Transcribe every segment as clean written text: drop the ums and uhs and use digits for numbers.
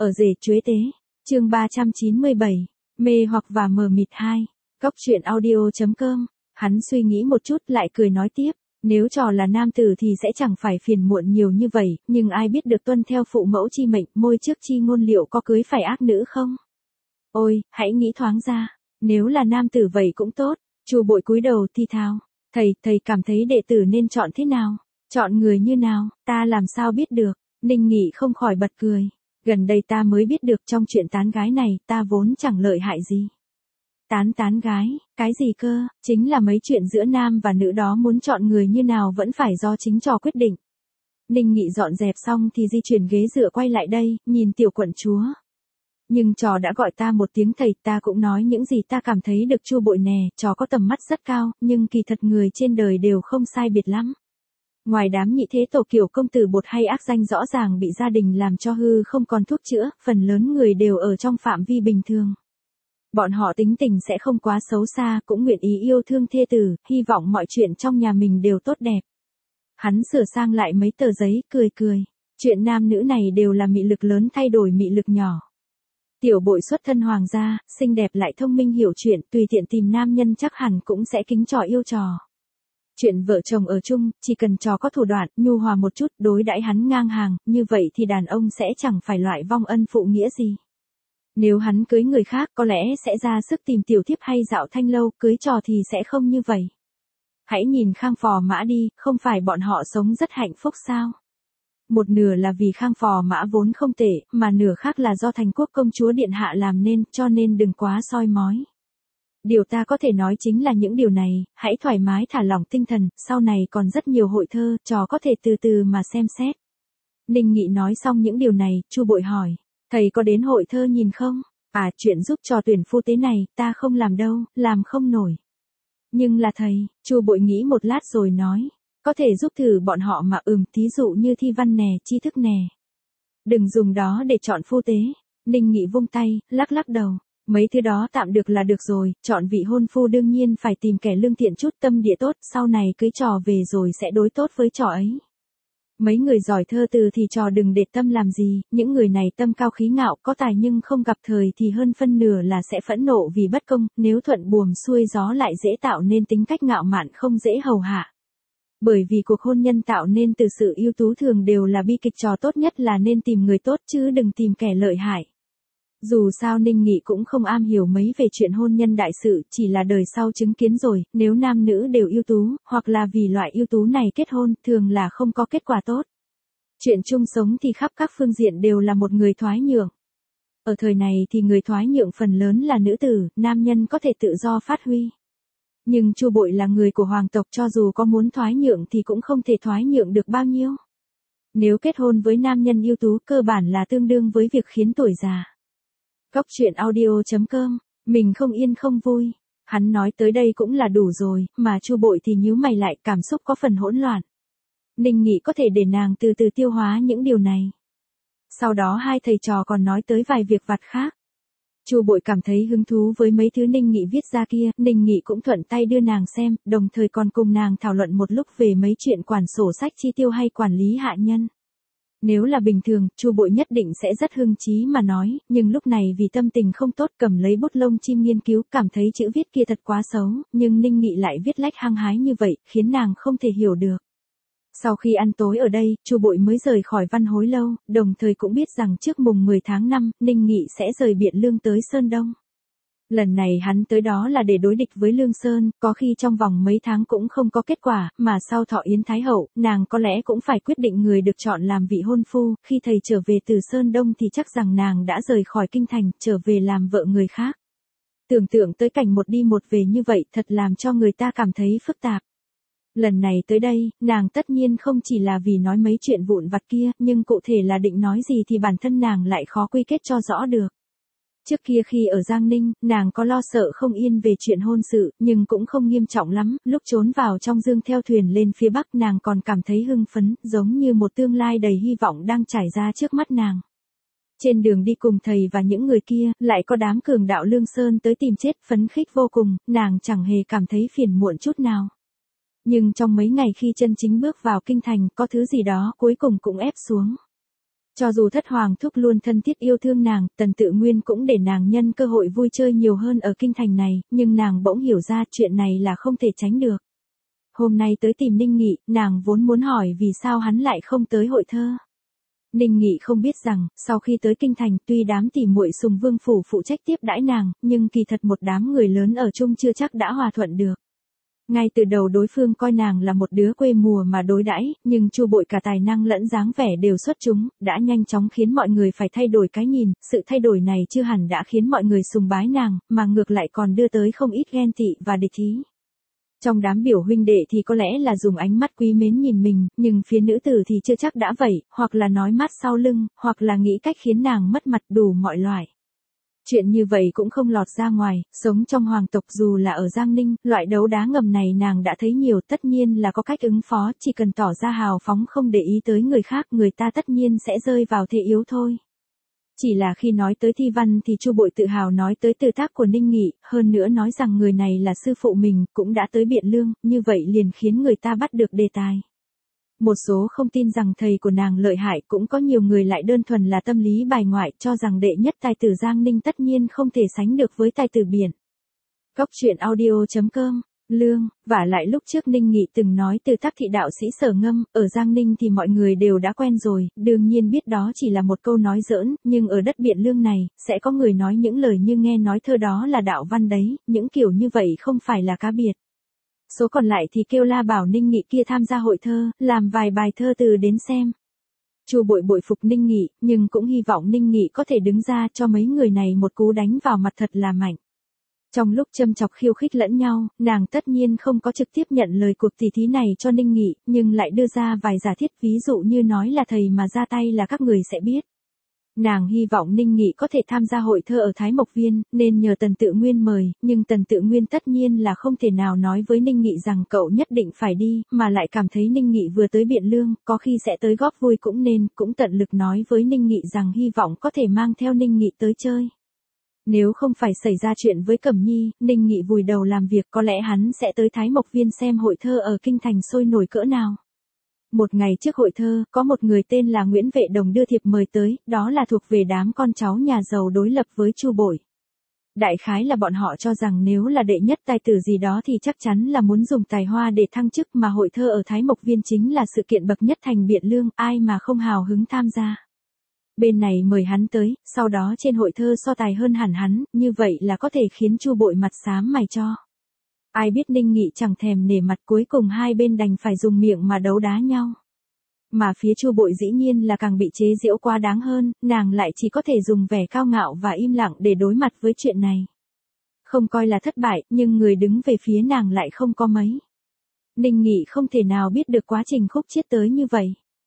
Ở rể chuế tế. Chương 397. Mê hoặc và mờ mịt 2. Góc truyện audio.com. Hắn suy nghĩ một chút lại cười nói tiếp. Nếu trò là nam tử thì sẽ chẳng phải phiền muộn nhiều như vậy, nhưng ai biết được tuân theo phụ mẫu chi mệnh, môi trước chi ngôn liệu có cưới phải ác nữ không? Ôi, hãy nghĩ thoáng ra. Nếu là nam tử vậy cũng tốt. Chu Bội cúi đầu thi thao. Thầy cảm thấy đệ tử nên chọn thế nào? Chọn người như nào, ta làm sao biết được? Ninh Nghị không khỏi bật cười. Gần đây ta mới biết được trong chuyện tán gái này, ta vốn chẳng lợi hại gì. Tán gái, cái gì cơ? Chính là mấy chuyện giữa nam và nữ đó, muốn chọn người như nào vẫn phải do chính trò quyết định. Ninh Nghị dọn dẹp xong thì di chuyển ghế dựa quay lại đây, nhìn tiểu quận chúa. Nhưng trò đã gọi ta một tiếng thầy, ta cũng nói những gì ta cảm thấy được. Chu Bội nè, trò có tầm mắt rất cao, nhưng kỳ thật người trên đời đều không sai biệt lắm. Ngoài đám nhị thế tổ kiểu công tử bột hay ác danh rõ ràng bị gia đình làm cho hư không còn thuốc chữa, phần lớn người đều ở trong phạm vi bình thường. Bọn họ tính tình sẽ không quá xấu xa, cũng nguyện ý yêu thương thê tử, hy vọng mọi chuyện trong nhà mình đều tốt đẹp. Hắn sửa sang lại mấy tờ giấy, cười. Chuyện nam nữ này đều là mị lực lớn thay đổi mị lực nhỏ. Tiểu Bội xuất thân hoàng gia, xinh đẹp lại thông minh hiểu chuyện, tùy tiện tìm nam nhân chắc hẳn cũng sẽ kính trò yêu trò. Chuyện vợ chồng ở chung, chỉ cần trò có thủ đoạn, nhu hòa một chút, đối đãi hắn ngang hàng, như vậy thì đàn ông sẽ chẳng phải loại vong ân phụ nghĩa gì. Nếu hắn cưới người khác có lẽ sẽ ra sức tìm tiểu thiếp hay dạo thanh lâu, cưới trò thì sẽ không như vậy. Hãy nhìn Khang Phò Mã đi, không phải bọn họ sống rất hạnh phúc sao? Một nửa là vì Khang Phò Mã vốn không tệ, mà nửa khác là do Thành Quốc công chúa điện hạ làm nên, cho nên đừng quá soi mói. Điều ta có thể nói chính là những điều này, hãy thoải mái thả lỏng tinh thần, sau này còn rất nhiều hội thơ, trò có thể từ từ mà xem xét. Ninh Nghị nói xong những điều này, Chu Bội hỏi, thầy có đến hội thơ nhìn không? À, chuyện giúp trò tuyển phu tế này, ta không làm đâu, làm không nổi. Nhưng là thầy, Chu Bội nghĩ một lát rồi nói, có thể giúp thử bọn họ mà thí dụ như thi văn nè, tri thức nè. Đừng dùng đó để chọn phu tế. Ninh Nghị vung tay, lắc đầu. Mấy thứ đó tạm được là được rồi, chọn vị hôn phu đương nhiên phải tìm kẻ lương thiện chút, tâm địa tốt, sau này cưới trò về rồi sẽ đối tốt với trò ấy. Mấy người giỏi thơ từ thì trò đừng để tâm làm gì, những người này tâm cao khí ngạo, có tài nhưng không gặp thời thì hơn phân nửa là sẽ phẫn nộ vì bất công, nếu thuận buồm xuôi gió lại dễ tạo nên tính cách ngạo mạn không dễ hầu hạ. Bởi vì cuộc hôn nhân tạo nên từ sự ưu tú thường đều là bi kịch, trò tốt nhất là nên tìm người tốt chứ đừng tìm kẻ lợi hại. Dù sao Ninh Nghị cũng không am hiểu mấy về chuyện hôn nhân đại sự, chỉ là đời sau chứng kiến rồi, nếu nam nữ đều ưu tú, hoặc là vì loại ưu tú này kết hôn, thường là không có kết quả tốt. Chuyện chung sống thì khắp các phương diện đều là một người thoái nhượng. Ở thời này thì người thoái nhượng phần lớn là nữ tử, nam nhân có thể tự do phát huy. Nhưng Chu Bội là người của hoàng tộc, cho dù có muốn thoái nhượng thì cũng không thể thoái nhượng được bao nhiêu. Nếu kết hôn với nam nhân ưu tú, cơ bản là tương đương với việc khiến tuổi già. Góc truyện audio.com, mình không yên không vui. Hắn nói tới đây cũng là đủ rồi, mà Chu Bội thì nhíu mày lại, cảm xúc có phần hỗn loạn. Ninh Nghị có thể để nàng từ từ tiêu hóa những điều này. Sau đó hai thầy trò còn nói tới vài việc vặt khác. Chu Bội cảm thấy hứng thú với mấy thứ Ninh Nghị viết ra kia, Ninh Nghị cũng thuận tay đưa nàng xem, đồng thời còn cùng nàng thảo luận một lúc về mấy chuyện quản sổ sách chi tiêu hay quản lý hạ nhân. Nếu là bình thường, Chu Bội nhất định sẽ rất hưng chí mà nói, nhưng lúc này vì tâm tình không tốt cầm lấy bút lông chim nghiên cứu, cảm thấy chữ viết kia thật quá xấu, nhưng Ninh Nghị lại viết lách hăng hái như vậy, khiến nàng không thể hiểu được. Sau khi ăn tối ở đây, Chu Bội mới rời khỏi Văn Hối Lâu, đồng thời cũng biết rằng trước mùng 10 tháng 5, Ninh Nghị sẽ rời Biện Lương tới Sơn Đông. Lần này hắn tới đó là để đối địch với Lương Sơn, có khi trong vòng mấy tháng cũng không có kết quả, mà sau thọ yến Thái Hậu, nàng có lẽ cũng phải quyết định người được chọn làm vị hôn phu, khi thầy trở về từ Sơn Đông thì chắc rằng nàng đã rời khỏi kinh thành, trở về làm vợ người khác. Tưởng tượng tới cảnh một đi một về như vậy thật làm cho người ta cảm thấy phức tạp. Lần này tới đây, nàng tất nhiên không chỉ là vì nói mấy chuyện vụn vặt kia, nhưng cụ thể là định nói gì thì bản thân nàng lại khó quy kết cho rõ được. Trước kia khi ở Giang Ninh, nàng có lo sợ không yên về chuyện hôn sự, nhưng cũng không nghiêm trọng lắm, lúc trốn vào trong dương theo thuyền lên phía Bắc nàng còn cảm thấy hưng phấn, giống như một tương lai đầy hy vọng đang trải ra trước mắt nàng. Trên đường đi cùng thầy và những người kia, lại có đám cường đạo Lương Sơn tới tìm chết, phấn khích vô cùng, nàng chẳng hề cảm thấy phiền muộn chút nào. Nhưng trong mấy ngày khi chân chính bước vào kinh thành, có thứ gì đó cuối cùng cũng ép xuống. Cho dù thất hoàng thúc luôn thân thiết yêu thương nàng, Tần Tự Nguyên cũng để nàng nhân cơ hội vui chơi nhiều hơn ở kinh thành này, nhưng nàng bỗng hiểu ra chuyện này là không thể tránh được. Hôm nay tới tìm Ninh Nghị, nàng vốn muốn hỏi vì sao hắn lại không tới hội thơ. Ninh Nghị không biết rằng, sau khi tới kinh thành, tuy đám tỉ muội Sùng Vương phủ phụ trách tiếp đãi nàng, nhưng kỳ thật một đám người lớn ở chung chưa chắc đã hòa thuận được. Ngay từ đầu đối phương coi nàng là một đứa quê mùa mà đối đãi, nhưng Chu Bội cả tài năng lẫn dáng vẻ đều xuất chúng, đã nhanh chóng khiến mọi người phải thay đổi cái nhìn, sự thay đổi này chưa hẳn đã khiến mọi người sùng bái nàng, mà ngược lại còn đưa tới không ít ghen tị và địch ý. Trong đám biểu huynh đệ thì có lẽ là dùng ánh mắt quý mến nhìn mình, nhưng phía nữ tử thì chưa chắc đã vậy, hoặc là nói mát sau lưng, hoặc là nghĩ cách khiến nàng mất mặt đủ mọi loại. Chuyện như vậy cũng không lọt ra ngoài, sống trong hoàng tộc dù là ở Giang Ninh, loại đấu đá ngầm này nàng đã thấy nhiều, tất nhiên là có cách ứng phó, chỉ cần tỏ ra hào phóng không để ý tới người khác, người ta tất nhiên sẽ rơi vào thế yếu thôi. Chỉ là khi nói tới thi văn thì Chu Bội tự hào nói tới từ tác của Ninh Nghị, hơn nữa nói rằng người này là sư phụ mình, cũng đã tới Biện Lương, như vậy liền khiến người ta bắt được đề tài. Một số không tin rằng thầy của nàng lợi hại, cũng có nhiều người lại đơn thuần là tâm lý bài ngoại, cho rằng đệ nhất tài tử Giang Ninh tất nhiên không thể sánh được với tài tử Biển. Cốc truyện audio.com Lương, vả lại lúc trước Ninh Nghị từng nói từ tác thị đạo sĩ Sở Ngâm, ở Giang Ninh thì mọi người đều đã quen rồi, đương nhiên biết đó chỉ là một câu nói giỡn, nhưng ở đất Biện Lương này, sẽ có người nói những lời như nghe nói thơ đó là đạo văn đấy, những kiểu như vậy không phải là cá biệt. Số còn lại thì kêu la bảo Ninh Nghị kia tham gia hội thơ, làm vài bài thơ từ đến xem. Chu Bội bội phục Ninh Nghị, nhưng cũng hy vọng Ninh Nghị có thể đứng ra cho mấy người này một cú đánh vào mặt thật là mạnh. Trong lúc châm chọc khiêu khích lẫn nhau, nàng tất nhiên không có trực tiếp nhận lời cuộc tỉ thí này cho Ninh Nghị, nhưng lại đưa ra vài giả thiết, ví dụ như nói là thầy mà ra tay là các người sẽ biết. Nàng hy vọng Ninh Nghị có thể tham gia hội thơ ở Thái Mộc Viên, nên nhờ Tần Tự Nguyên mời, nhưng Tần Tự Nguyên tất nhiên là không thể nào nói với Ninh Nghị rằng cậu nhất định phải đi, mà lại cảm thấy Ninh Nghị vừa tới Biện Lương, có khi sẽ tới góp vui cũng nên, cũng tận lực nói với Ninh Nghị rằng hy vọng có thể mang theo Ninh Nghị tới chơi. Nếu không phải xảy ra chuyện với Cẩm Nhi, Ninh Nghị vùi đầu làm việc, có lẽ hắn sẽ tới Thái Mộc Viên xem hội thơ ở kinh thành sôi nổi cỡ nào. Một ngày trước hội thơ, có một người tên là Nguyễn Vệ Đồng đưa thiệp mời tới, đó là thuộc về đám con cháu nhà giàu đối lập với Chu Bội. Đại khái là bọn họ cho rằng nếu là đệ nhất tài tử gì đó thì chắc chắn là muốn dùng tài hoa để thăng chức, mà hội thơ ở Thái Mộc Viên chính là sự kiện bậc nhất thành Biện Lương, ai mà không hào hứng tham gia. Bên này mời hắn tới, sau đó trên hội thơ so tài hơn hẳn hắn, như vậy là có thể khiến Chu Bội mặt xám mày cho. Ai biết Ninh Nghị chẳng thèm nể mặt, cuối cùng hai bên đành phải dùng miệng mà đấu đá nhau. Mà phía Chu Bội dĩ nhiên là càng bị chế giễu quá đáng hơn, nàng lại chỉ có thể dùng vẻ cao ngạo và im lặng để đối mặt với chuyện này. Không coi là thất bại, nhưng người đứng về phía nàng lại không có mấy. Ninh Nghị không thể nào biết được quá trình khúc chiết tới như vậy.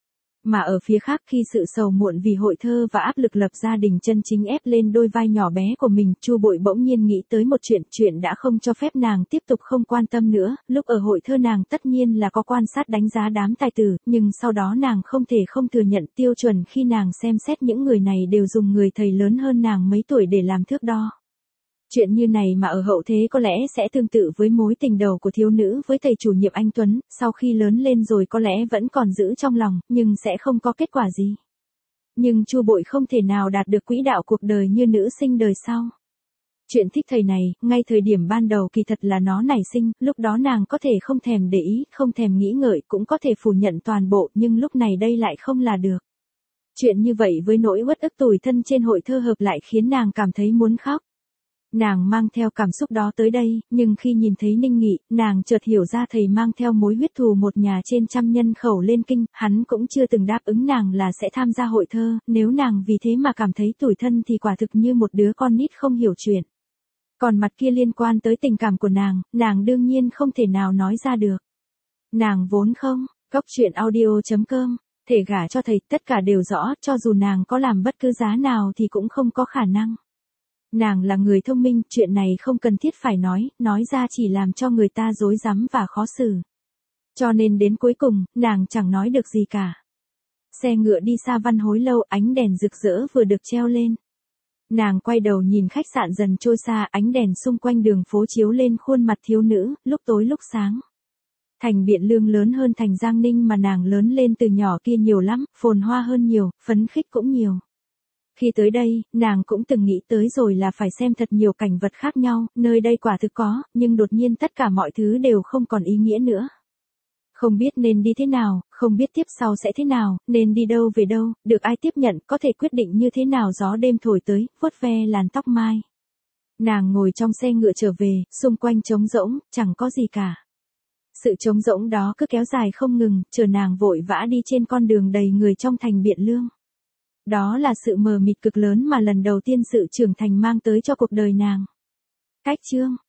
Mà ở phía khác, khi sự sầu muộn vì hội thơ và áp lực lập gia đình chân chính ép lên đôi vai nhỏ bé của mình, Chu Bội bỗng nhiên nghĩ tới một chuyện đã không cho phép nàng tiếp tục không quan tâm nữa. Lúc ở hội thơ nàng tất nhiên là có quan sát đánh giá đám tài tử, nhưng sau đó nàng không thể không thừa nhận tiêu chuẩn khi nàng xem xét những người này đều dùng người thầy lớn hơn nàng mấy tuổi để làm thước đo. Chuyện như này mà ở hậu thế có lẽ sẽ tương tự với mối tình đầu của thiếu nữ với thầy chủ nhiệm anh Tuấn, sau khi lớn lên rồi có lẽ vẫn còn giữ trong lòng, nhưng sẽ không có kết quả gì. Nhưng Chu Bội không thể nào đạt được quỹ đạo cuộc đời như nữ sinh đời sau. Chuyện thích thầy này, ngay thời điểm ban đầu kỳ thật là nó nảy sinh, lúc đó nàng có thể không thèm để ý, không thèm nghĩ ngợi, cũng có thể phủ nhận toàn bộ, nhưng lúc này đây lại không là được. Chuyện như vậy với nỗi uất ức tủi thân trên hội thơ hợp lại khiến nàng cảm thấy muốn khóc. Nàng mang theo cảm xúc đó tới đây, nhưng khi nhìn thấy Ninh Nghị, nàng chợt hiểu ra thầy mang theo mối huyết thù một nhà trên trăm nhân khẩu lên kinh, hắn cũng chưa từng đáp ứng nàng là sẽ tham gia hội thơ, nếu nàng vì thế mà cảm thấy tủi thân thì quả thực như một đứa con nít không hiểu chuyện. Còn mặt kia liên quan tới tình cảm của nàng đương nhiên không thể nào nói ra được. Nàng vốn không, cốc truyện audio.com, thể gả cho thầy, tất cả đều rõ, cho dù nàng có làm bất cứ giá nào thì cũng không có khả năng. Nàng là người thông minh, chuyện này không cần thiết phải nói ra chỉ làm cho người ta rối rắm và khó xử. Cho nên đến cuối cùng, nàng chẳng nói được gì cả. Xe ngựa đi xa Văn Hối Lâu, ánh đèn rực rỡ vừa được treo lên. Nàng quay đầu nhìn khách sạn dần trôi xa, ánh đèn xung quanh đường phố chiếu lên khuôn mặt thiếu nữ, lúc tối lúc sáng. Thành Biện Lương lớn hơn thành Giang Ninh mà nàng lớn lên từ nhỏ kia nhiều lắm, phồn hoa hơn nhiều, phấn khích cũng nhiều. Khi tới đây, nàng cũng từng nghĩ tới rồi là phải xem thật nhiều cảnh vật khác nhau, nơi đây quả thực có, nhưng đột nhiên tất cả mọi thứ đều không còn ý nghĩa nữa. Không biết nên đi thế nào, không biết tiếp sau sẽ thế nào, nên đi đâu về đâu, được ai tiếp nhận, có thể quyết định như thế nào gió đêm thổi tới, vuốt ve làn tóc mai. Nàng ngồi trong xe ngựa trở về, xung quanh trống rỗng, chẳng có gì cả. Sự trống rỗng đó cứ kéo dài không ngừng, chờ nàng vội vã đi trên con đường đầy người trong thành Biện Lương. Đó là sự mờ mịt cực lớn mà lần đầu tiên sự trưởng thành mang tới cho cuộc đời nàng. Cách chương